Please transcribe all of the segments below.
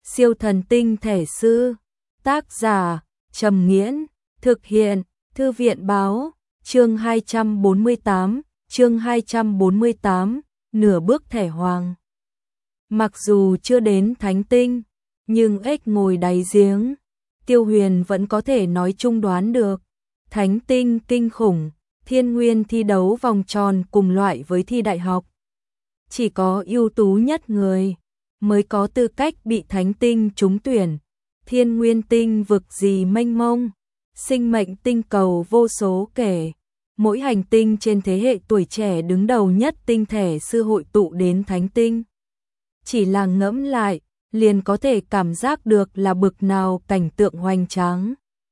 Siêu thần tinh thể sư. Tác giả Trầm Nghiễn. Thực hiện Thư viện báo. Chương 248, nửa bước thể hoàng. Mặc dù chưa đến thánh tinh, nhưng ếch ngồi đáy giếng, Tiêu Huyền vẫn có thể nói chung đoán được. Thánh tinh kinh khủng, thiên nguyên thi đấu vòng tròn cùng loại với thi đại học. Chỉ có ưu tú nhất người mới có tư cách bị thánh tinh trúng tuyển. Thiên nguyên tinh vực gì mênh mông, sinh mệnh tinh cầu vô số kể. Mỗi hành tinh trên thế hệ tuổi trẻ đứng đầu nhất tinh thể sư hội tụ đến thánh tinh. Chỉ là ngẫm lại, liền có thể cảm giác được là bực nào cảnh tượng hoành tráng.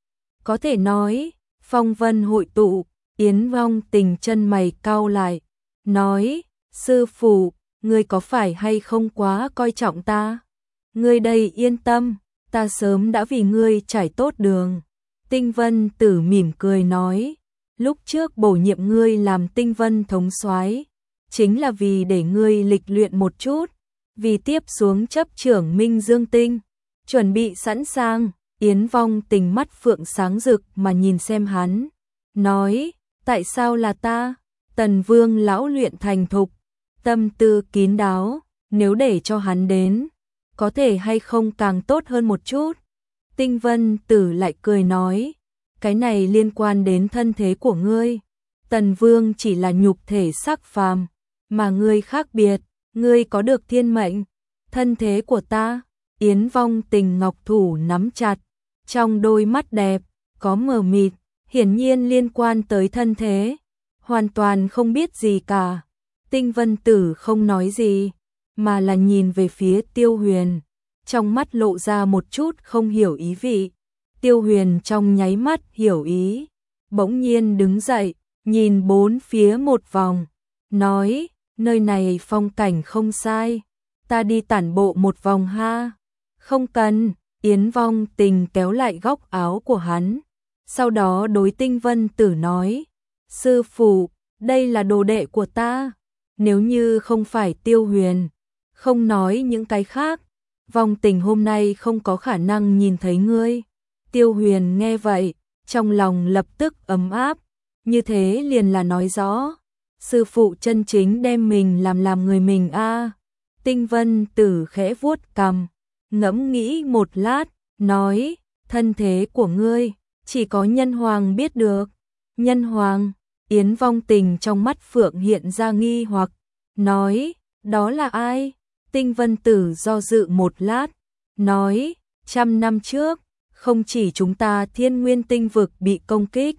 Có thể nói, phong vân hội tụ. Yến Vong Tình chân mày cau lại, nói, sư phụ, ngươi có phải hay không quá coi trọng ta? Ngươi đây yên tâm, ta sớm đã vì ngươi trải tốt đường. Tinh Vân Tử mỉm cười nói, lúc trước bổ nhiệm ngươi làm Tinh Vân thống soái, chính là vì để ngươi lịch luyện một chút, vì tiếp xuống chấp trưởng Minh Dương Tinh, chuẩn bị sẵn sàng. Yến Vong Tình mắt phượng sáng rực mà nhìn xem hắn, nói, tại sao là ta? Tần Vương lão luyện thành thục, tâm tư kín đáo, nếu để cho hắn đến, có thể hay không càng tốt hơn một chút. Tinh Vân Tử lại cười nói, cái này liên quan đến thân thế của ngươi. Tần Vương chỉ là nhục thể sắc phàm, mà ngươi khác biệt, ngươi có được thiên mệnh. Thân thế của ta, Yến Vong Tình ngọc thủ nắm chặt, trong đôi mắt đẹp, có mờ mịt, hiển nhiên liên quan tới thân thế, hoàn toàn không biết gì cả. Tinh Vân Tử không nói gì, mà là nhìn về phía Tiêu Huyền, trong mắt lộ ra một chút không hiểu ý vị. Tiêu Huyền trong nháy mắt hiểu ý, bỗng nhiên đứng dậy, nhìn bốn phía một vòng, nói, nơi này phong cảnh không sai, ta đi tản bộ một vòng ha. Không cần. Yến Vong Tình kéo lại góc áo của hắn, sau đó đối Tinh Vân Tử nói, sư phụ, đây là đồ đệ của ta, nếu như không phải Tiêu Huyền, không nói những cái khác, Vong Tình hôm nay không có khả năng nhìn thấy ngươi. Tiêu Huyền nghe vậy, trong lòng lập tức ấm áp, như thế liền là nói rõ, sư phụ chân chính đem mình làm người mình a. Tinh Vân Tử khẽ vuốt cằm, ngẫm nghĩ một lát, nói, thân thế của ngươi, chỉ có Nhân Hoàng biết được. Nhân Hoàng? Yến Vong Tình trong mắt phượng hiện ra nghi hoặc, nói, đó là ai? Tinh Vân Tử do dự một lát, nói, 100 năm trước, không chỉ chúng ta Thiên Nguyên tinh vực bị công kích,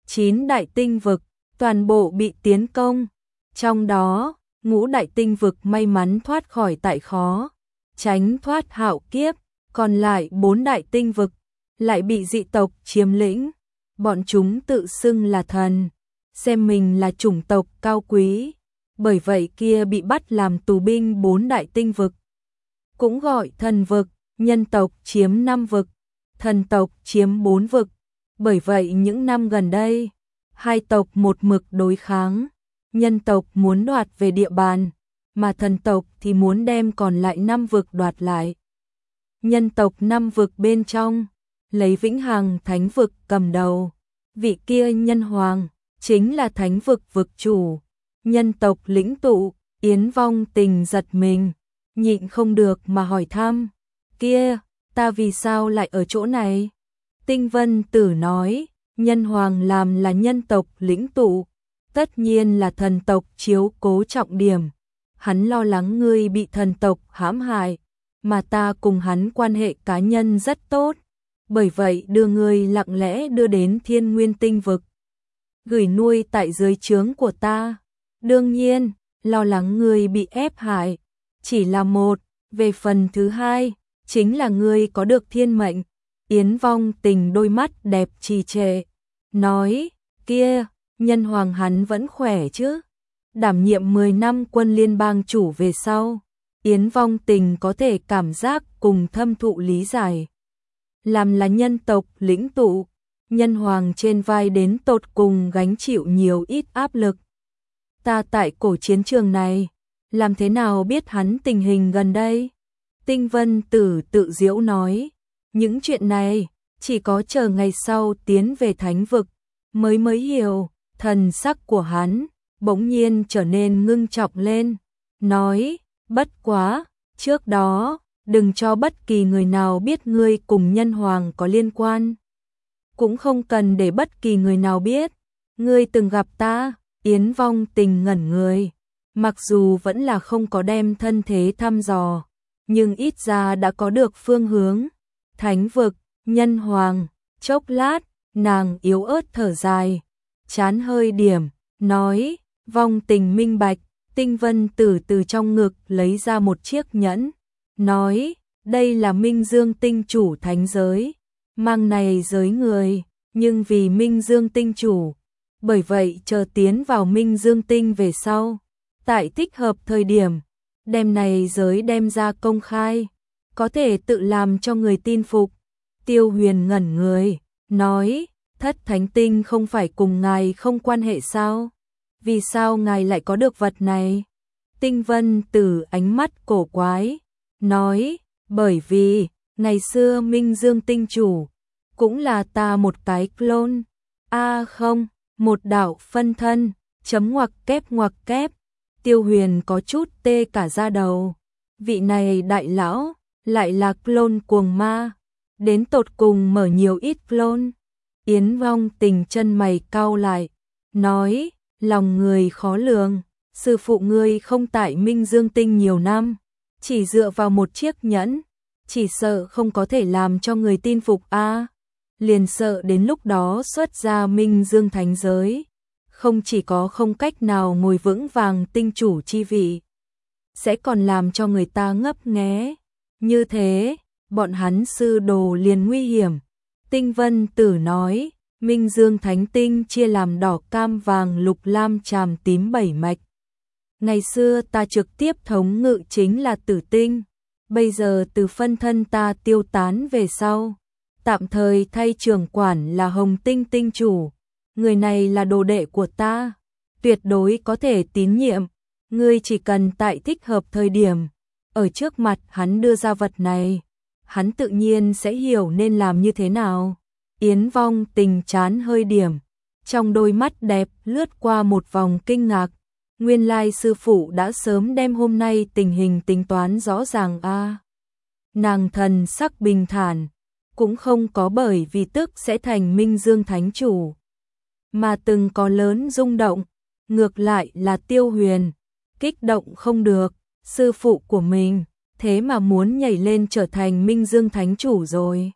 9 đại tinh vực, toàn bộ bị tiến công, trong đó, Ngũ đại tinh vực may mắn thoát khỏi tại khó, tránh thoát hạo kiếp, còn lại 4 đại tinh vực lại bị dị tộc chiếm lĩnh. Bọn chúng tự xưng là thần, xem mình là chủng tộc cao quý, bởi vậy kia bị bắt làm tù binh 4 đại tinh vực, cũng gọi thần vực. Nhân tộc chiếm 5 vực, thần tộc chiếm 4 vực. Bởi vậy những năm gần đây, hai tộc một mực đối kháng. Nhân tộc muốn đoạt về địa bàn, mà thần tộc thì muốn đem còn lại 5 vực đoạt lại. Nhân tộc 5 vực bên trong, lấy Vĩnh Hằng Thánh vực cầm đầu, vị kia Nhân Hoàng chính là Thánh vực vực chủ. Nhân tộc lĩnh tụ. Yến Vong Tình giật mình, nhịn không được mà hỏi thăm, kia, ta vì sao lại ở chỗ này? Tinh Vân Tử nói, Nhân Hoàng làm là nhân tộc lĩnh tụ, tất nhiên là thần tộc chiếu cố trọng điểm. Hắn lo lắng ngươi bị thần tộc hãm hại, mà ta cùng hắn quan hệ cá nhân rất tốt, bởi vậy đưa ngươi lặng lẽ đưa đến Thiên Nguyên tinh vực, gửi nuôi tại dưới trướng của ta. Đương nhiên, lo lắng ngươi bị ép hại chỉ là một, về phần thứ hai, chính là ngươi có được thiên mệnh. Yến Vong Tình đôi mắt đẹp trì trệ, nói, kia, Nhân Hoàng hắn vẫn khỏe chứ? Đảm nhiệm 10 năm quân liên bang chủ về sau, Yến Vong Tình có thể cảm giác cùng thâm thụ lý giải. Làm là nhân tộc lĩnh tụ, Nhân Hoàng trên vai đến tột cùng gánh chịu nhiều ít áp lực. Ta tại cổ chiến trường này, làm thế nào biết hắn tình hình gần đây? Tinh Vân Tử tự giễu nói, những chuyện này chỉ có chờ ngày sau tiến về thánh vực mới hiểu. Thần sắc của hắn bỗng nhiên trở nên ngưng trọng lên, nói, bất quá, trước đó, đừng cho bất kỳ người nào biết ngươi cùng Nhân Hoàng có liên quan. Cũng không cần để bất kỳ người nào biết, ngươi từng gặp ta. Yến Vong Tình ngẩn người, mặc dù vẫn là không có đem thân thế thăm dò, nhưng ít ra đã có được phương hướng. Thánh vực, Nhân Hoàng, chốc lát, nàng yếu ớt thở dài, chán hơi điểm, nói, Vong Tình minh bạch. Tinh Vân Tử từ trong ngực lấy ra một chiếc nhẫn, nói, đây là Minh Dương tinh chủ thánh giới, mang này giới người, nhưng vì Minh Dương tinh chủ, bởi vậy chờ tiến vào Minh Dương tinh về sau, tại thích hợp thời điểm, đem này giới đem ra công khai, có thể tự làm cho người tin phục. Tiêu Huyền ngẩn người, nói, Thất Thánh Tinh không phải cùng ngài không quan hệ sao? Vì sao ngài lại có được vật này? Tinh Vân Tử ánh mắt cổ quái, nói, bởi vì, ngày xưa Minh Dương tinh chủ, cũng là ta một cái clone. Không, một đạo phân thân, chấm ngoặc kép. Tiêu Huyền có chút tê cả da đầu. Vị này đại lão, lại là clone cuồng ma. Đến tột cùng mở nhiều ít clone. Yến Vong Tình chân mày cau lại, nói, lòng người khó lường, sư phụ ngươi không tại Minh Dương tinh nhiều năm, chỉ dựa vào một chiếc nhẫn, chỉ sợ không có thể làm cho người tin phục liền sợ đến lúc đó xuất ra Minh Dương thánh giới, không chỉ có không cách nào ngồi vững vàng tinh chủ chi vị, sẽ còn làm cho người ta ngấp nghé. Như thế, bọn hắn sư đồ liền nguy hiểm. Tinh Vân Tử nói, Minh Dương thánh tinh chia làm đỏ cam vàng lục lam tràm tím 7 mạch. Ngày xưa ta trực tiếp thống ngự chính là Tử tinh, bây giờ từ phân thân ta tiêu tán về sau, tạm thời thay trưởng quản là Hồng Tinh tinh chủ. Người này là đồ đệ của ta, tuyệt đối có thể tín nhiệm. Ngươi chỉ cần tại thích hợp thời điểm, ở trước mặt hắn đưa ra vật này, hắn tự nhiên sẽ hiểu nên làm như thế nào. Yến Vong Tình chán hơi điểm, trong đôi mắt đẹp lướt qua một vòng kinh ngạc. Nguyên lai sư phụ đã sớm đem hôm nay tình hình tính toán rõ ràng Nàng thần sắc bình thản, cũng không có bởi vì tức sẽ thành Minh Dương thánh chủ, mà từng có lớn rung động. Ngược lại là Tiêu Huyền, kích động không được, sư phụ của mình, thế mà muốn nhảy lên trở thành Minh Dương thánh chủ rồi.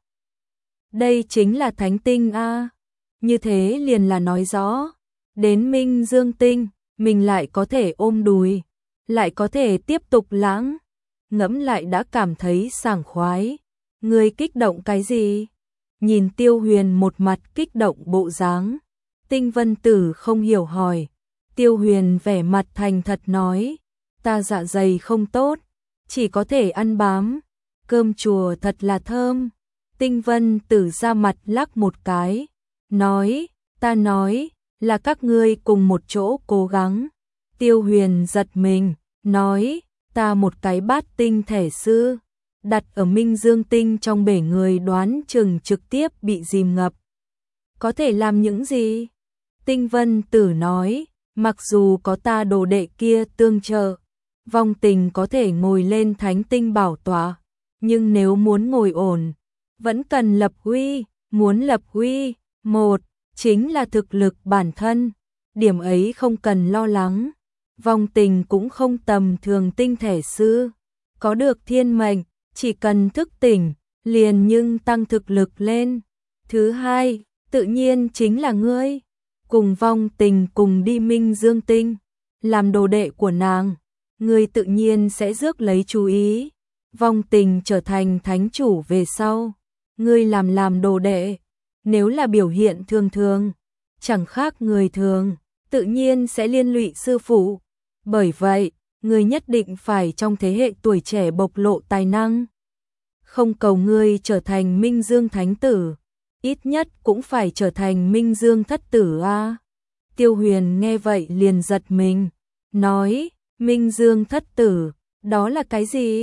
Đây chính là thánh tinh như thế liền là nói rõ, đến Minh Dương tinh, mình lại có thể ôm đùi, lại có thể tiếp tục lãng, ngẫm lại đã cảm thấy sảng khoái. Người kích động cái gì? Nhìn Tiêu Huyền một mặt kích động bộ dáng, Tinh Vân Tử không hiểu hỏi. Tiêu Huyền vẻ mặt thành thật nói, ta dạ dày không tốt, chỉ có thể ăn bám, cơm chùa thật là thơm. Tinh Vân Tử ra mặt lắc một cái, nói, ta nói, là các ngươi cùng một chỗ cố gắng. Tiêu Huyền giật mình, nói, ta một cái bát tinh thể sư, đặt ở Minh Dương tinh trong bể người đoán chừng trực tiếp bị dìm ngập. Có thể làm những gì? Tinh Vân Tử nói, mặc dù có ta đồ đệ kia tương trợ, Vong Tình có thể ngồi lên thánh tinh bảo tọa, nhưng nếu muốn ngồi ổn, vẫn cần lập uy. Muốn lập uy, một, chính là thực lực bản thân, điểm ấy không cần lo lắng. Vong Tình cũng không tầm thường tinh thể sư, có được thiên mệnh, chỉ cần thức tỉnh, liền nhưng tăng thực lực lên. Thứ hai, tự nhiên chính là ngươi, cùng Vong Tình cùng đi Minh Dương tinh, làm đồ đệ của nàng, ngươi tự nhiên sẽ rước lấy chú ý. Vong Tình trở thành thánh chủ về sau, ngươi làm đồ đệ, nếu là biểu hiện thường, chẳng khác người thường, tự nhiên sẽ liên lụy sư phụ. Bởi vậy, ngươi nhất định phải trong thế hệ tuổi trẻ bộc lộ tài năng. Không cầu ngươi trở thành Minh Dương thánh tử, ít nhất cũng phải trở thành Minh Dương thất tử Tiêu Huyền nghe vậy liền giật mình, nói, Minh Dương thất tử, đó là cái gì?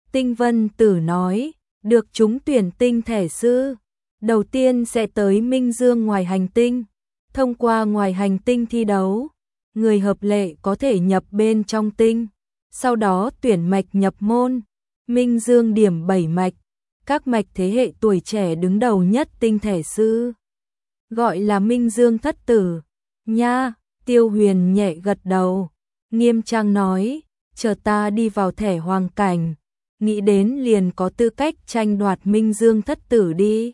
Tinh Vân Tử nói, được trúng tuyển tinh thể sư. Đầu tiên sẽ tới Minh Dương ngoài hành tinh. Thông qua ngoài hành tinh thi đấu, người hợp lệ có thể nhập bên trong tinh. Sau đó tuyển mạch nhập môn. Minh Dương điểm 7 mạch. Các mạch thế hệ tuổi trẻ đứng đầu nhất tinh thể sư. Gọi là Minh Dương thất tử. Nha, Tiêu Huyền nhẹ gật đầu. Nghiêm trang nói, chờ ta đi vào thẻ hoàng cảnh. Nghĩ đến liền có tư cách tranh đoạt Minh Dương thất tử đi.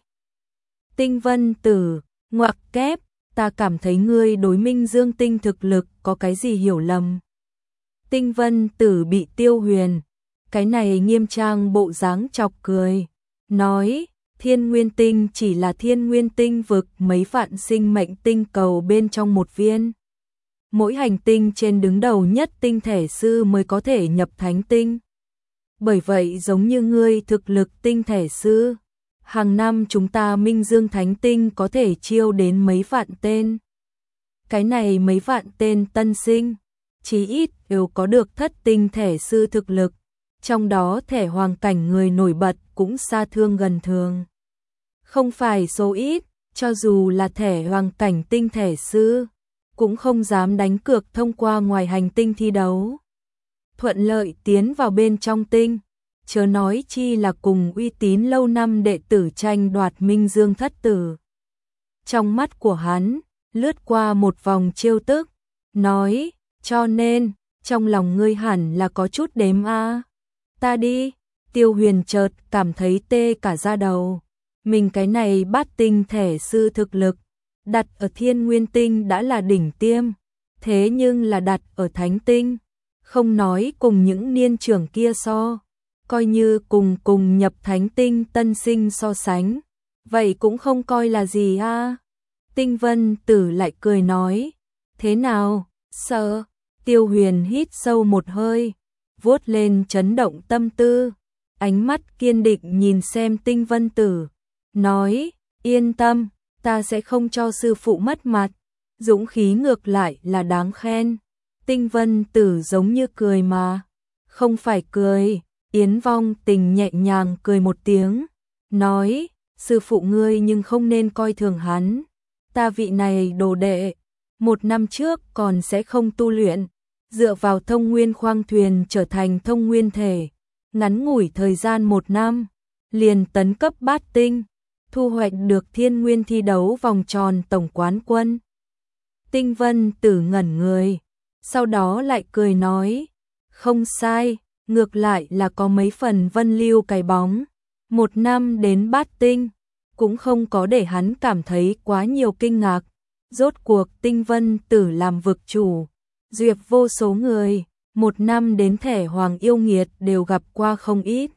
Tinh Vân Tử, ngoặc kép, ta cảm thấy ngươi đối Minh Dương tinh thực lực có cái gì hiểu lầm. Tinh Vân Tử bị Tiêu Huyền, cái này nghiêm trang bộ dáng chọc cười, nói, Thiên Nguyên Tinh chỉ là Thiên Nguyên Tinh vực mấy vạn sinh mệnh tinh cầu bên trong một viên. Mỗi hành tinh trên đứng đầu nhất tinh thể sư mới có thể nhập thánh tinh. Bởi vậy giống như ngươi thực lực tinh thể sư, hàng năm chúng ta Minh Dương Thánh Tinh có thể chiêu đến mấy vạn tên. Cái này mấy vạn tên tân sinh, chí ít đều có được thất tinh thể sư thực lực, trong đó thẻ hoàng cảnh người nổi bật cũng xa thương gần thường. Không phải số ít, cho dù là thẻ hoàng cảnh tinh thể sư, cũng không dám đánh cược thông qua ngoài hành tinh thi đấu. Thuận lợi tiến vào bên trong tinh, chớ nói chi là cùng uy tín lâu năm đệ tử tranh đoạt Minh Dương thất tử. Trong mắt của hắn, lướt qua một vòng trêu tức, nói, cho nên, trong lòng ngươi hẳn là có chút đếm a. Ta đi, Tiêu Huyền chợt cảm thấy tê cả da đầu. Mình cái này bát tinh thể sư thực lực, đặt ở Thiên Nguyên Tinh đã là đỉnh tiêm, thế nhưng là đặt ở Thánh Tinh, không nói cùng những niên trưởng kia so, coi như cùng nhập Thánh Tinh tân sinh so sánh, vậy cũng không coi là gì a. Tinh Vân Tử lại cười nói, thế nào, sợ? Tiêu Huyền hít sâu một hơi, vuốt lên chấn động tâm tư, ánh mắt kiên định nhìn xem Tinh Vân Tử, nói, yên tâm, ta sẽ không cho sư phụ mất mặt, dũng khí ngược lại là đáng khen. Tinh Vân Tử giống như cười mà, không phải cười, Yến Vong Tình nhẹ nhàng cười một tiếng, nói, sư phụ ngươi nhưng không nên coi thường hắn, ta vị này đồ đệ, 1 năm trước còn sẽ không tu luyện, dựa vào thông nguyên khoang thuyền trở thành thông nguyên thể, ngắn ngủi thời gian 1 năm, liền tấn cấp bát tinh, thu hoạch được Thiên Nguyên thi đấu vòng tròn tổng quán quân. Tinh Vân Tử ngẩn người, sau đó lại cười nói, không sai, ngược lại là có mấy phần Vân Lưu cái bóng, 1 năm đến bát tinh, cũng không có để hắn cảm thấy quá nhiều kinh ngạc. Rốt cuộc Tinh Vân Tử làm vực chủ, duyệt vô số người, 1 năm đến thẻ hoàng yêu nghiệt đều gặp qua không ít.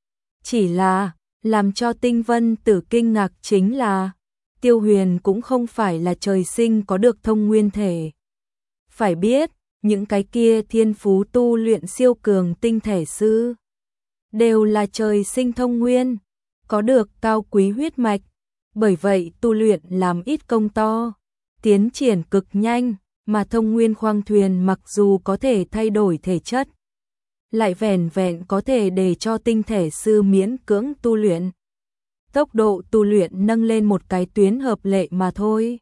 Chỉ là, làm cho Tinh Vân Tử kinh ngạc chính là, Tiêu Huyền cũng không phải là trời sinh có được thông nguyên thể. Phải biết, những cái kia thiên phú tu luyện siêu cường tinh thể sư, đều là trời sinh thông nguyên, có được cao quý huyết mạch, bởi vậy tu luyện làm ít công to, tiến triển cực nhanh, mà thông nguyên khoang thuyền mặc dù có thể thay đổi thể chất, lại vẻn vẹn có thể để cho tinh thể sư miễn cưỡng tu luyện. Tốc độ tu luyện nâng lên một cái tuyến hợp lệ mà thôi.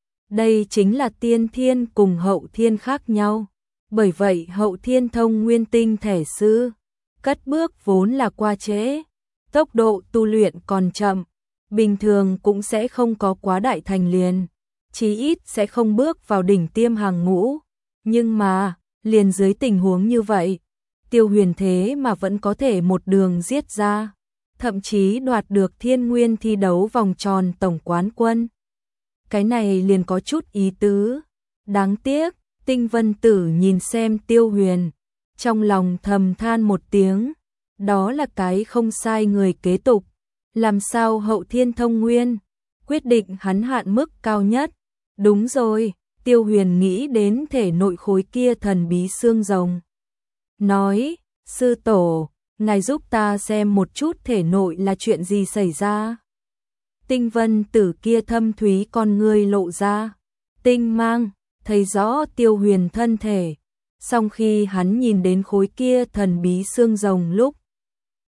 Đây chính là tiên thiên cùng hậu thiên khác nhau. Bởi vậy hậu thiên thông nguyên tinh thể sư, cất bước vốn là qua trễ, tốc độ tu luyện còn chậm, bình thường cũng sẽ không có quá đại thành liền, chí ít sẽ không bước vào đỉnh tiêm hàng ngũ. Nhưng mà, liền dưới tình huống như vậy, Tiêu Huyền thế mà vẫn có thể một đường giết ra, thậm chí đoạt được Thiên Nguyên thi đấu vòng tròn tổng quán quân. Cái này liền có chút ý tứ, đáng tiếc. Tinh Vân Tử nhìn xem Tiêu Huyền, trong lòng thầm than một tiếng, đó là cái không sai người kế tục, làm sao hậu thiên thông nguyên, quyết định hắn hạn mức cao nhất. Đúng rồi, Tiêu Huyền nghĩ đến thể nội khối kia thần bí xương rồng. Nói, sư tổ, ngài giúp ta xem một chút thể nội là chuyện gì xảy ra. Tinh Vân Tử kia thâm thúy con ngươi lộ ra, tinh mang, thấy rõ Tiêu Huyền thân thể, song khi hắn nhìn đến khối kia thần bí xương rồng lúc,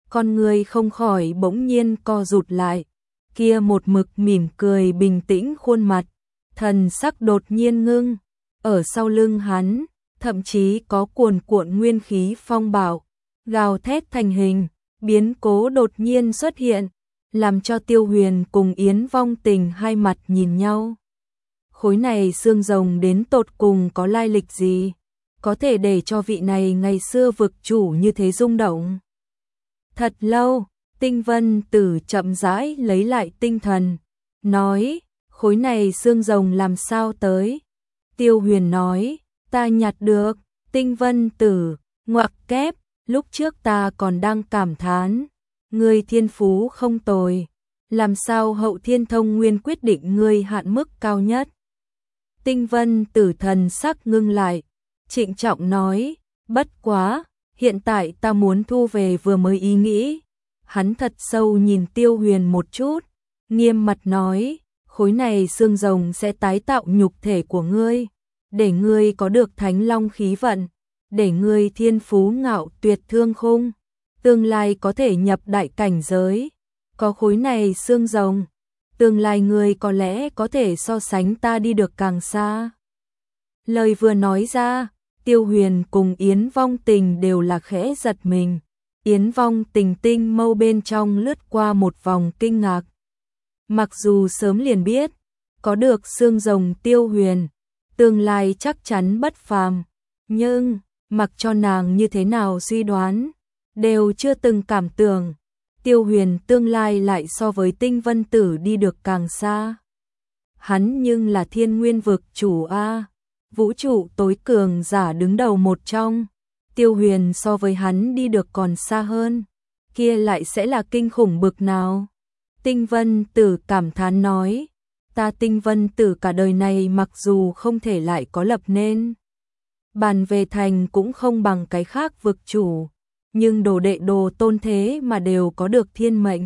con người không khỏi bỗng nhiên co rụt lại, kia một mực mỉm cười bình tĩnh khuôn mặt, thần sắc đột nhiên ngưng, ở sau lưng hắn, thậm chí có cuồn cuộn nguyên khí phong bạo, gào thét thành hình, biến cố đột nhiên xuất hiện, làm cho Tiêu Huyền cùng Yến Vong Tình hai mặt nhìn nhau. Khối này xương rồng đến tột cùng có lai lịch gì, có thể để cho vị này ngày xưa vực chủ như thế rung động. Thật lâu, Tinh Vân Tử chậm rãi lấy lại tinh thần, nói, khối này xương rồng làm sao tới? Tiêu Huyền nói, ta nhặt được. Tinh Vân Tử, ngoặc kép, lúc trước ta còn đang cảm thán, ngươi thiên phú không tồi, làm sao Hậu Thiên Thông Nguyên quyết định ngươi hạn mức cao nhất? Tinh Vân Tử thần sắc ngưng lại, trịnh trọng nói, bất quá, hiện tại ta muốn thu về vừa mới ý nghĩ. Hắn thật sâu nhìn Tiêu Huyền một chút, nghiêm mặt nói, khối này xương rồng sẽ tái tạo nhục thể của ngươi, để ngươi có được thánh long khí vận, để ngươi thiên phú ngạo tuyệt thương khung, tương lai có thể nhập đại cảnh giới. Có khối này xương rồng, tương lai ngươi có lẽ có thể so sánh ta đi được càng xa. Lời vừa nói ra, Tiêu Huyền cùng Yến Vong Tình đều là khẽ giật mình. Yến Vong Tình tinh mâu bên trong lướt qua một vòng kinh ngạc. Mặc dù sớm liền biết, có được xương rồng Tiêu Huyền, tương lai chắc chắn bất phàm, nhưng mặc cho nàng như thế nào suy đoán, đều chưa từng cảm tưởng Tiêu Huyền tương lai lại so với Tinh Vân Tử đi được càng xa. Hắn nhưng là Thiên Nguyên vực chủ a, vũ trụ tối cường giả đứng đầu một trong. Tiêu Huyền so với hắn đi được còn xa hơn, kia lại sẽ là kinh khủng bực nào? Tinh Vân Tử cảm thán nói, ta Tinh Vân Tử cả đời này mặc dù không thể lại có lập nên bàn về thành cũng không bằng cái khác vực chủ, nhưng đồ đệ đồ tôn thế mà đều có được thiên mệnh.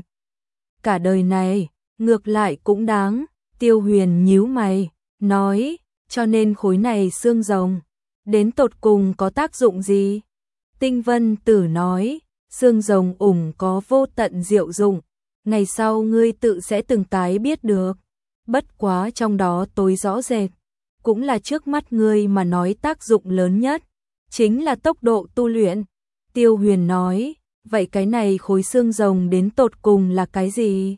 Cả đời này, ngược lại cũng đáng. Tiêu Huyền nhíu mày, nói, cho nên khối này xương rồng, đến tột cùng có tác dụng gì? Tinh Vân Tử nói, xương rồng có vô tận diệu dụng, ngày sau ngươi tự sẽ từng cái biết được. Bất quá trong đó tối rõ rệt, cũng là trước mắt ngươi mà nói tác dụng lớn nhất, chính là tốc độ tu luyện. Tiêu Huyền nói, vậy cái này khối xương rồng đến tột cùng là cái gì?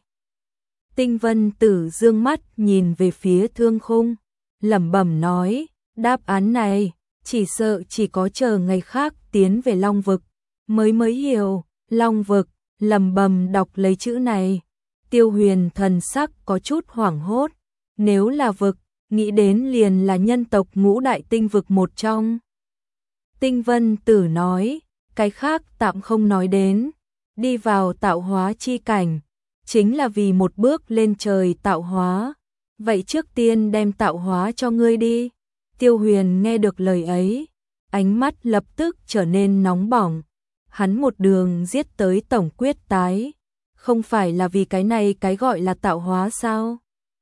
Tinh Vân Tử dương mắt nhìn về phía thương khung, lẩm bẩm nói, đáp án này, chỉ sợ chỉ có chờ ngày khác tiến về Long Vực, mới hiểu. Long Vực, lẩm bẩm đọc lấy chữ này. Tiêu Huyền thần sắc có chút hoảng hốt, nếu là vực, nghĩ đến liền là nhân tộc ngũ đại tinh vực một trong. Tinh Vân Tử nói, cái khác tạm không nói đến, đi vào tạo hóa chi cảnh, chính là vì một bước lên trời tạo hóa. Vậy trước tiên đem tạo hóa cho ngươi đi. Tiêu Huyền nghe được lời ấy, ánh mắt lập tức trở nên nóng bỏng. Hắn một đường giết tới tổng quyết tái, không phải là vì cái này cái gọi là tạo hóa sao?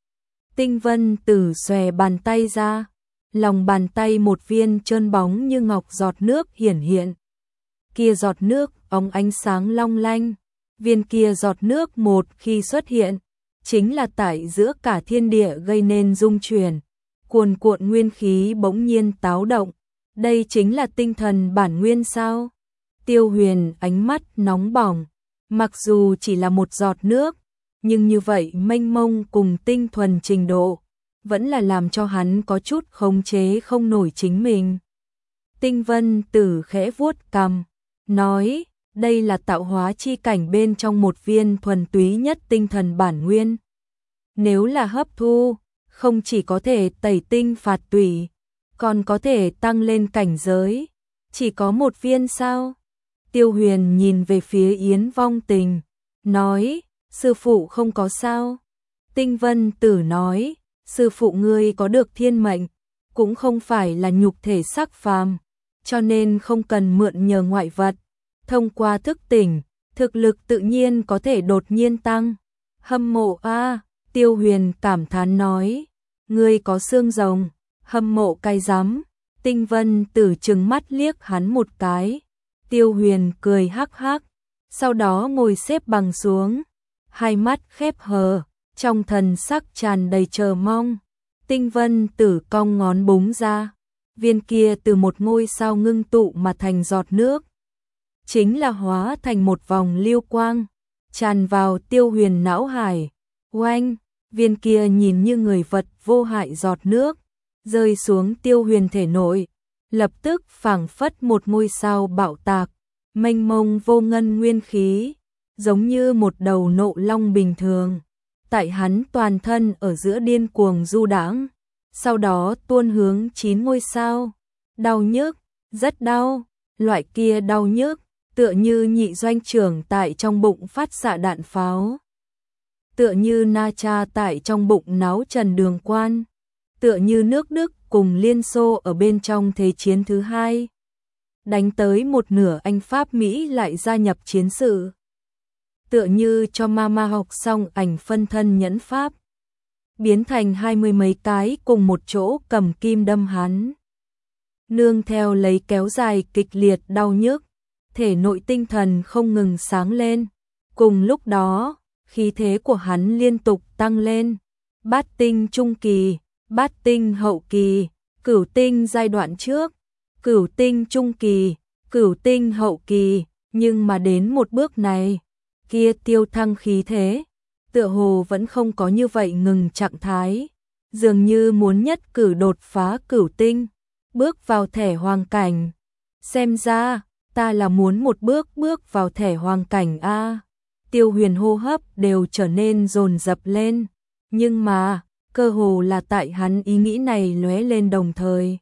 Tinh Vân Tử xòe bàn tay ra, lòng bàn tay một viên trơn bóng như ngọc giọt nước hiển hiện. Kia giọt nước óng ánh sáng long lanh, viên kia giọt nước một khi xuất hiện, chính là tại giữa cả thiên địa gây nên rung chuyển, cuồn cuộn nguyên khí bỗng nhiên táo động. Đây chính là tinh thần bản nguyên sao? Tiêu Huyền ánh mắt nóng bỏng, mặc dù chỉ là một giọt nước, nhưng như vậy mênh mông cùng tinh thuần trình độ, vẫn là làm cho hắn có chút khống chế không nổi chính mình. Tinh Vân Tử khẽ vuốt cằm, nói, đây là tạo hóa chi cảnh bên trong một viên thuần túy nhất tinh thần bản nguyên. Nếu là hấp thu, không chỉ có thể tẩy tinh phạt tủy, còn có thể tăng lên cảnh giới. Chỉ có một viên sao? Tiêu Huyền nhìn về phía Yến Vong Tình, nói, sư phụ không có sao? Tinh Vân Tử nói, sư phụ ngươi có được thiên mệnh, cũng không phải là nhục thể sắc phàm, cho nên không cần mượn nhờ ngoại vật. Thông qua thức tỉnh, thực lực tự nhiên có thể đột nhiên tăng. Hâm mộ a, Tiêu Huyền cảm thán nói, ngươi có xương rồng, hâm mộ cái rắm. Tinh Vân Tử trừng mắt liếc hắn một cái. Tiêu Huyền cười hắc hắc, sau đó ngồi xếp bằng xuống, hai mắt khép hờ, trong thần sắc tràn đầy chờ mong. Tinh vân tử cong ngón búng ra, viên kia từ một ngôi sao ngưng tụ mà thành giọt nước, chính là hóa thành một vòng lưu quang, tràn vào Tiêu Huyền não hải. Oanh, viên kia nhìn như người vật vô hại giọt nước, rơi xuống Tiêu Huyền thể nội, lập tức phảng phất một ngôi sao bạo tạc, mênh mông vô ngân nguyên khí, giống như một đầu nộ long bình thường, tại hắn toàn thân ở giữa điên cuồng du đãng, sau đó tuôn hướng 9 ngôi sao. Đau nhức, rất đau, loại kia đau nhức, tựa như nhị doanh trưởng tại trong bụng phát xạ đạn pháo, tựa như Na Cha tại trong bụng náo Trần Đường Quan, tựa như nước Đức cùng Liên Xô ở bên trong Thế chiến thứ hai. Đánh tới một nửa Anh Pháp Mỹ lại gia nhập chiến sự. Tựa như cho Mama học xong ảnh phân thân nhẫn pháp, biến thành 20 mấy cái cùng một chỗ cầm kim đâm hắn. Nương theo lấy kéo dài kịch liệt đau nhức, thể nội tinh thần không ngừng sáng lên. Cùng lúc đó, khí thế của hắn liên tục tăng lên. Bát tinh trung kỳ, bát tinh hậu kỳ, cửu tinh giai đoạn trước, cửu tinh trung kỳ, cửu tinh hậu kỳ, nhưng mà đến một bước này, kia tiêu thăng khí thế, tựa hồ vẫn không có như vậy ngừng trạng thái, dường như muốn nhất cử đột phá cửu tinh, bước vào thẻ hoàng cảnh. Xem ra, ta là muốn một bước vào thẻ hoàng cảnh a. Tiêu Huyền hô hấp đều trở nên dồn dập lên, nhưng mà, cơ hồ là tại hắn ý nghĩ này lóe lên đồng thời.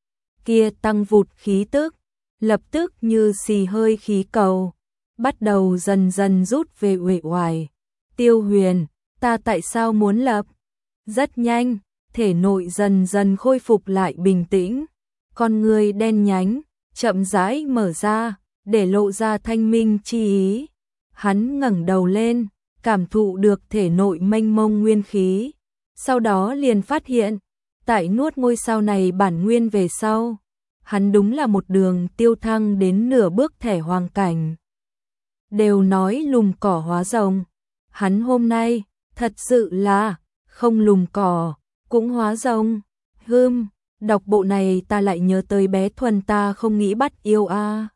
Kia tăng vụt khí tức, lập tức như xì hơi khí cầu, bắt đầu dần dần rút về uể oải. Tiêu Huyền, ta tại sao muốn lập? Rất nhanh, thể nội dần dần khôi phục lại bình tĩnh, con người đen nhánh, chậm rãi mở ra, để lộ ra thanh minh chi ý. Hắn ngẩng đầu lên, cảm thụ được thể nội mênh mông nguyên khí, sau đó liền phát hiện, tại nuốt ngôi sao này bản nguyên về sau, hắn đúng là một đường tiêu thăng đến nửa bước thẻ hoàng cảnh. Đều nói lùm cỏ hóa rồng, hắn hôm nay, thật sự là, không lùm cỏ, cũng hóa rồng. Đọc bộ này ta lại nhớ tới bé Thuần ta không nghĩ bắt yêu a.